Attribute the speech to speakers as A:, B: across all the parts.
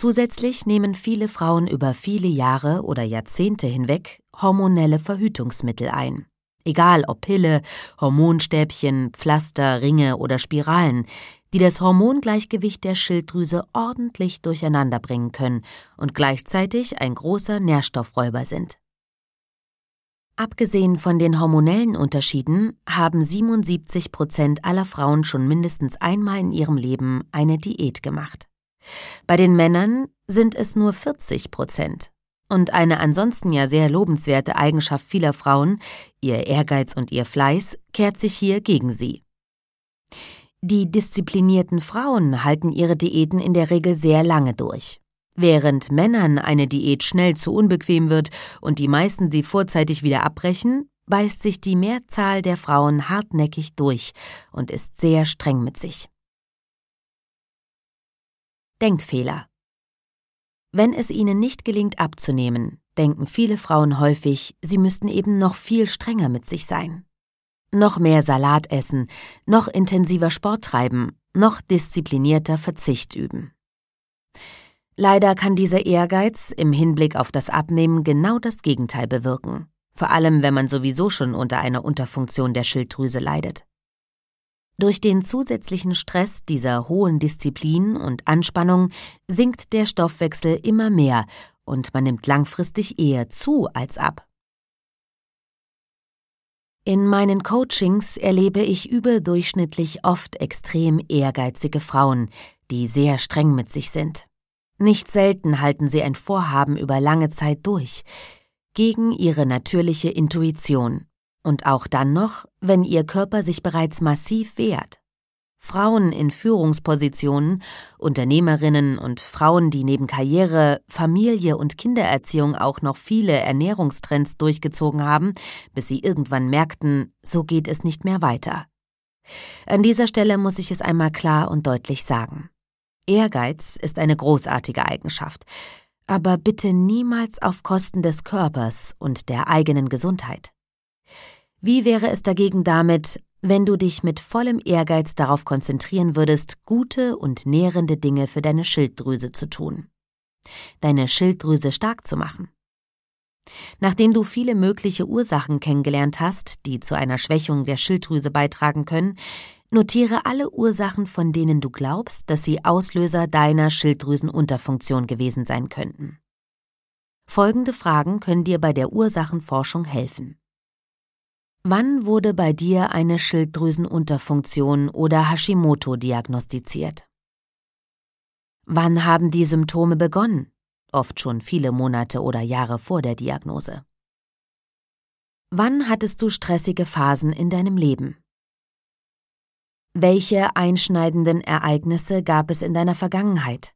A: Zusätzlich nehmen viele Frauen über viele Jahre oder Jahrzehnte hinweg hormonelle Verhütungsmittel ein. Egal ob Pille, Hormonstäbchen, Pflaster, Ringe oder Spiralen, die das Hormongleichgewicht der Schilddrüse ordentlich durcheinander bringen können und gleichzeitig ein großer Nährstoffräuber sind. Abgesehen von den hormonellen Unterschieden haben 77% aller Frauen schon mindestens einmal in ihrem Leben eine Diät gemacht. Bei den Männern sind es nur 40%. Und eine ansonsten ja sehr lobenswerte Eigenschaft vieler Frauen, ihr Ehrgeiz und ihr Fleiß, kehrt sich hier gegen sie. Die disziplinierten Frauen halten ihre Diäten in der Regel sehr lange durch. Während Männern eine Diät schnell zu unbequem wird und die meisten sie vorzeitig wieder abbrechen, beißt sich die Mehrzahl der Frauen hartnäckig durch und ist sehr streng mit sich. Denkfehler. Wenn es ihnen nicht gelingt abzunehmen, denken viele Frauen häufig, sie müssten eben noch viel strenger mit sich sein. Noch mehr Salat essen, noch intensiver Sport treiben, noch disziplinierter Verzicht üben. Leider kann dieser Ehrgeiz im Hinblick auf das Abnehmen genau das Gegenteil bewirken, vor allem wenn man sowieso schon unter einer Unterfunktion der Schilddrüse leidet. Durch den zusätzlichen Stress dieser hohen Disziplin und Anspannung sinkt der Stoffwechsel immer mehr und man nimmt langfristig eher zu als ab. In meinen Coachings erlebe ich überdurchschnittlich oft extrem ehrgeizige Frauen, die sehr streng mit sich sind. Nicht selten halten sie ein Vorhaben über lange Zeit durch, gegen ihre natürliche Intuition. Und auch dann noch, wenn ihr Körper sich bereits massiv wehrt. Frauen in Führungspositionen, Unternehmerinnen und Frauen, die neben Karriere, Familie und Kindererziehung auch noch viele Ernährungstrends durchgezogen haben, bis sie irgendwann merkten, so geht es nicht mehr weiter. An dieser Stelle muss ich es einmal klar und deutlich sagen. Ehrgeiz ist eine großartige Eigenschaft, aber bitte niemals auf Kosten des Körpers und der eigenen Gesundheit. Wie wäre es dagegen damit, wenn du dich mit vollem Ehrgeiz darauf konzentrieren würdest, gute und nährende Dinge für deine Schilddrüse zu tun? Deine Schilddrüse stark zu machen? Nachdem du viele mögliche Ursachen kennengelernt hast, die zu einer Schwächung der Schilddrüse beitragen können, notiere alle Ursachen, von denen du glaubst, dass sie Auslöser deiner Schilddrüsenunterfunktion gewesen sein könnten. Folgende Fragen können dir bei der Ursachenforschung helfen. Wann wurde bei dir eine Schilddrüsenunterfunktion oder Hashimoto diagnostiziert? Wann haben die Symptome begonnen? Oft schon viele Monate oder Jahre vor der Diagnose. Wann hattest du stressige Phasen in deinem Leben? Welche einschneidenden Ereignisse gab es in deiner Vergangenheit?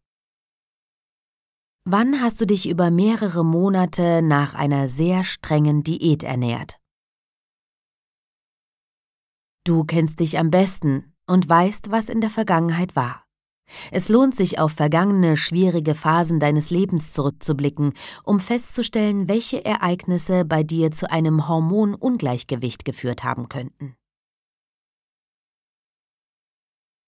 A: Wann hast du dich über mehrere Monate nach einer sehr strengen Diät ernährt? Du kennst dich am besten und weißt, was in der Vergangenheit war. Es lohnt sich, auf vergangene, schwierige Phasen deines Lebens zurückzublicken, um festzustellen, welche Ereignisse bei dir zu einem Hormonungleichgewicht geführt haben könnten.